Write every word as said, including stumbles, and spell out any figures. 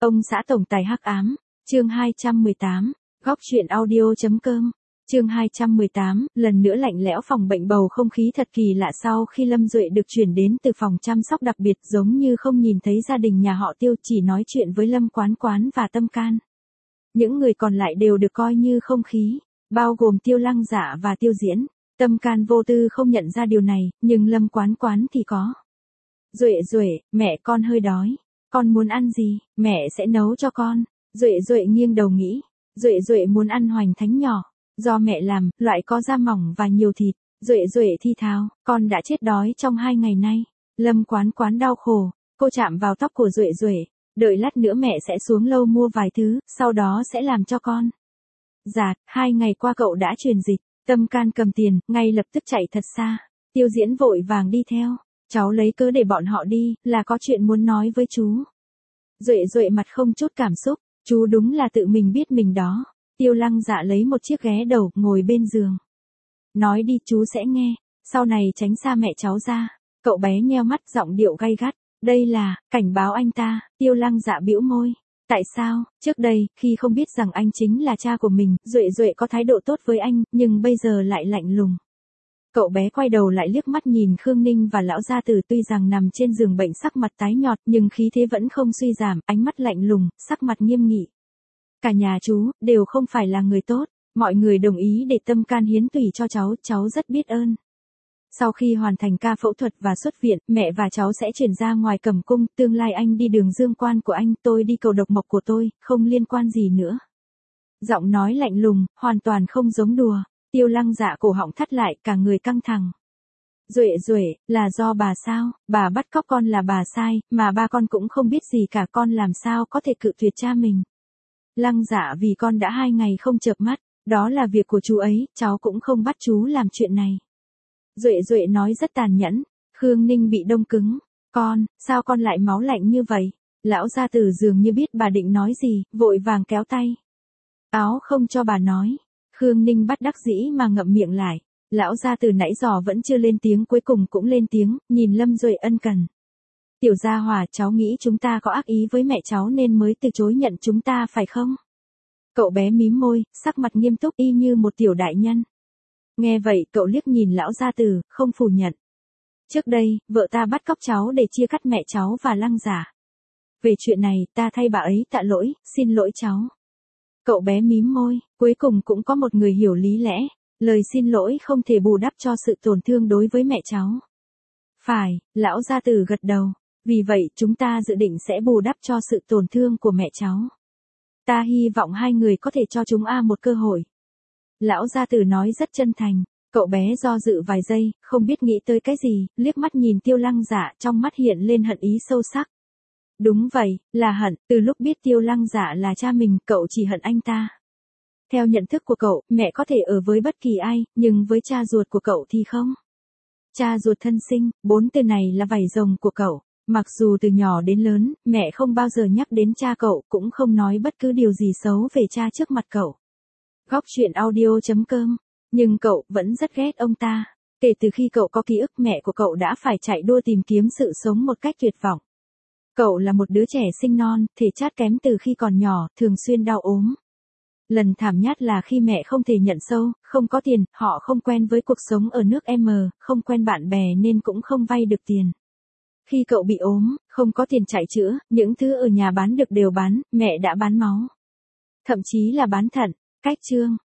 Ông xã tổng tài hắc ám, chương hai trăm mười tám, góc truyện audio.com, chương hai trăm mười tám, lần nữa lạnh lẽo phòng bệnh bầu không khí thật kỳ lạ sau khi Lâm Duệ được chuyển đến từ phòng chăm sóc đặc biệt giống như không nhìn thấy gia đình nhà họ Tiêu chỉ nói chuyện với Lâm Quán Quán và Tâm Can. Những người còn lại đều được coi như không khí, bao gồm Tiêu Lăng Dạ và Tiêu Diễn. Tâm Can vô tư không nhận ra điều này, nhưng Lâm Quán Quán thì có. Duệ Duệ, mẹ con hơi đói. Con muốn ăn gì, mẹ sẽ nấu cho con. Duệ Duệ nghiêng đầu nghĩ. Duệ Duệ muốn ăn hoành thánh nhỏ. Do mẹ làm, loại có da mỏng và nhiều thịt. Duệ Duệ thi thào, con đã chết đói trong hai ngày nay. Lâm Quán Quán đau khổ. Cô chạm vào tóc của Duệ Duệ. Đợi lát nữa mẹ sẽ xuống lâu mua vài thứ, sau đó sẽ làm cho con. Dạ, hai ngày qua cậu đã truyền dịch. Tâm Can cầm tiền, ngay lập tức chạy thật xa. Tiêu Diễn vội vàng đi theo. Cháu lấy cớ để bọn họ đi, là có chuyện muốn nói với chú. Duệ Duệ mặt không chút cảm xúc, chú đúng là tự mình biết mình đó. Tiêu Lăng Dạ lấy một chiếc ghế đầu, ngồi bên giường. Nói đi chú sẽ nghe, sau này tránh xa mẹ cháu ra. Cậu bé nheo mắt giọng điệu gay gắt. Đây là, cảnh báo anh ta. Tiêu Lăng Dạ bĩu môi. Tại sao, trước đây, khi không biết rằng anh chính là cha của mình, Duệ Duệ có thái độ tốt với anh, nhưng bây giờ lại lạnh lùng. Cậu bé quay đầu lại liếc mắt nhìn Khương Ninh và lão gia tử tuy rằng nằm trên giường bệnh sắc mặt tái nhợt nhưng khí thế vẫn không suy giảm, ánh mắt lạnh lùng, sắc mặt nghiêm nghị. Cả nhà chú, đều không phải là người tốt, mọi người đồng ý để Tâm Can hiến tủy cho cháu, cháu rất biết ơn. Sau khi hoàn thành ca phẫu thuật và xuất viện, mẹ và cháu sẽ chuyển ra ngoài Cẩm Cung, tương lai anh đi đường dương quan của anh, tôi đi cầu độc mộc của tôi, không liên quan gì nữa. Giọng nói lạnh lùng, hoàn toàn không giống đùa. Tiêu Lăng Dạ cổ họng thắt lại, cả người căng thẳng. Duệ Duệ, là do bà sao, bà bắt cóc con là bà sai, mà ba con cũng không biết gì cả, con làm sao có thể cự tuyệt cha mình. Lăng Dạ vì con đã hai ngày không chợp mắt, đó là việc của chú ấy, cháu cũng không bắt chú làm chuyện này. Duệ Duệ nói rất tàn nhẫn. Khương Ninh bị đông cứng. Con, sao con lại máu lạnh như vậy? Lão gia tử dường như biết bà định nói gì, vội vàng kéo tay. Áo không cho bà nói. Khương Ninh bắt đắc dĩ mà ngậm miệng lại. Lão gia tử nãy giờ vẫn chưa lên tiếng, cuối cùng cũng lên tiếng, nhìn Lâm Duệ ân cần. Tiểu gia Hòa, cháu nghĩ chúng ta có ác ý với mẹ cháu nên mới từ chối nhận chúng ta phải không? Cậu bé mím môi, sắc mặt nghiêm túc y như một tiểu đại nhân. Nghe vậy, cậu liếc nhìn lão gia tử, không phủ nhận. Trước đây, vợ ta bắt cóc cháu để chia cắt mẹ cháu và Lăng Giả. Về chuyện này, ta thay bà ấy tạ lỗi, xin lỗi cháu. Cậu bé mím môi, cuối cùng cũng có một người hiểu lý lẽ. Lời xin lỗi không thể bù đắp cho sự tổn thương đối với mẹ cháu. Phải, lão gia tử gật đầu. Vì vậy, chúng ta dự định sẽ bù đắp cho sự tổn thương của mẹ cháu. Ta hy vọng hai người có thể cho chúng a một cơ hội. Lão gia tử nói rất chân thành. Cậu bé do dự vài giây, không biết nghĩ tới cái gì, liếc mắt nhìn Tiêu Lăng Dạ, trong mắt hiện lên hận ý sâu sắc. Đúng vậy, là hận, từ lúc biết Tiêu Lăng Dạ là cha mình, cậu chỉ hận anh ta. Theo nhận thức của cậu, mẹ có thể ở với bất kỳ ai, nhưng với cha ruột của cậu thì không. Cha ruột thân sinh, bốn từ này là vảy rồng của cậu. Mặc dù từ nhỏ đến lớn, mẹ không bao giờ nhắc đến cha cậu, cũng không nói bất cứ điều gì xấu về cha trước mặt cậu. Góc truyện audio.com. Nhưng cậu vẫn rất ghét ông ta. Kể từ khi cậu có ký ức, mẹ của cậu đã phải chạy đua tìm kiếm sự sống một cách tuyệt vọng. Cậu là một đứa trẻ sinh non, thể chất kém từ khi còn nhỏ, thường xuyên đau ốm. Lần thảm nhất là khi mẹ không thể nhận sâu, không có tiền, họ không quen với cuộc sống ở nước M, không quen bạn bè nên cũng không vay được tiền. Khi cậu bị ốm, không có tiền chạy chữa, những thứ ở nhà bán được đều bán, mẹ đã bán máu. Thậm chí là bán thận. Cách chương,